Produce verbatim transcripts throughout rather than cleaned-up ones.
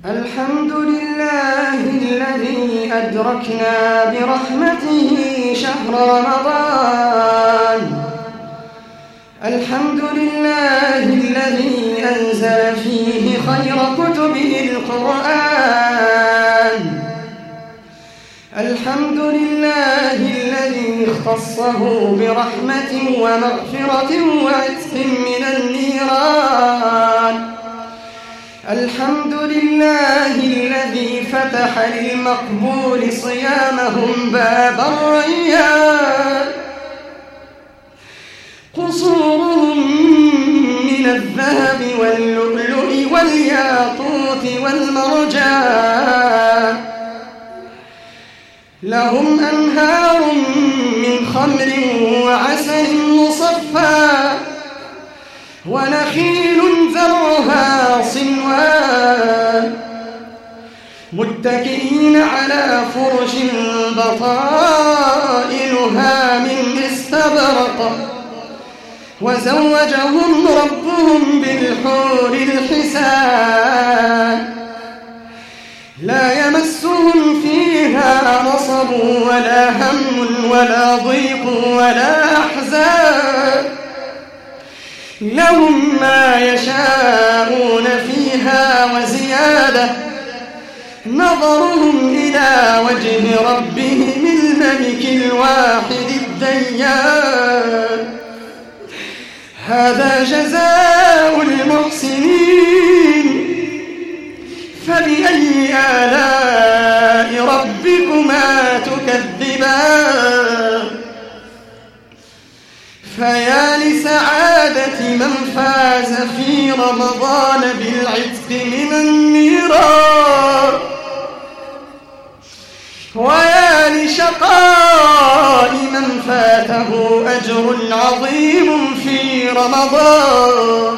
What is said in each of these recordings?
الحمد لله الذي أدركنا برحمته شهر رمضان. الحمد لله الذي أنزل فيه خير كتبه القرآن. الحمد لله الذي اختصه برحمة ومغفرة وعتق من النيران. الحمد لله الذي فتح للمقبول صيامهم باب الريان. قصورهم من الذهب واللؤلؤ والياقوت والمرجان. لهم أنهار من خمر وعسل مصفى ونخيل زرعها صنوان. متكئين على فرش بطائنها من استبرق. وزوجهم ربهم بالحور الحسان. لا يمسهم فيها نصب ولا هم ولا ضيق ولا أحزان. لهم ما يشاءون فيها وزيادة. نظرهم إلى وجه ربهم الملك الواحد الديان. هذا جزاء المحسنين. فبأي آلاء ربكما تكذبان. فيا لسعادة من فاز في رمضان بالعتق من النيران. ويا لشقاء من فاته أجر عظيم في رمضان.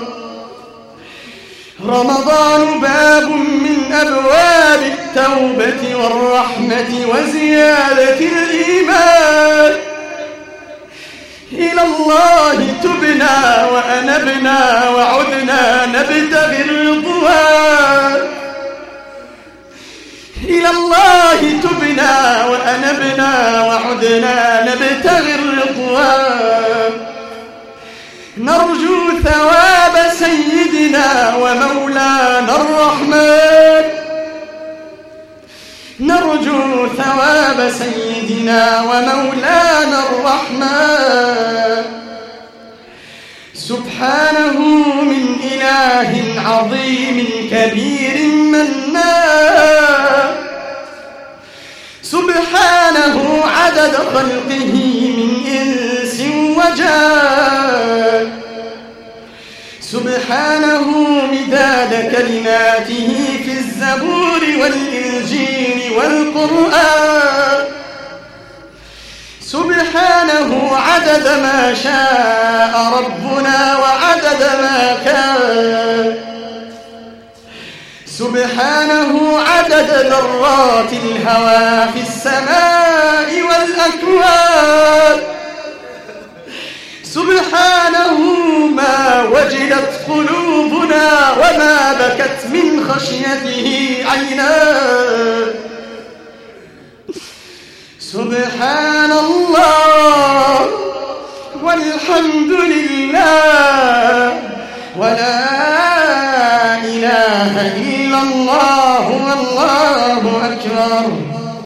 رمضان باب من أبواب التوبة والرحمة وزيادة الإيمان. إلى الله تبنا وأنبنا وعدنا نبتغي الرضوان. إلى الله تبنا وأنبنا وعدنا نبتغي الرضوان. نرجو ثواب سيدنا ومولانا الرحمن. نرجو ثواب سيدنا ومولانا الرحمن. سبحانه من إله عظيم كبير منان. سبحانه عدد خلقه من إنس وجان. سبحانه مداد كلماته في الزبور والإنجيل والقرآن. سبحانه عدد ما شاء ربنا وعدد ما كان. سبحانه عدد ذرات الهوى في السماء والأكوان. سبحانه ما وجلت قلوبنا وما بكت من خشيته عيناه. سبحان الله والحمد لله ولا إله إلا الله والله أكبر.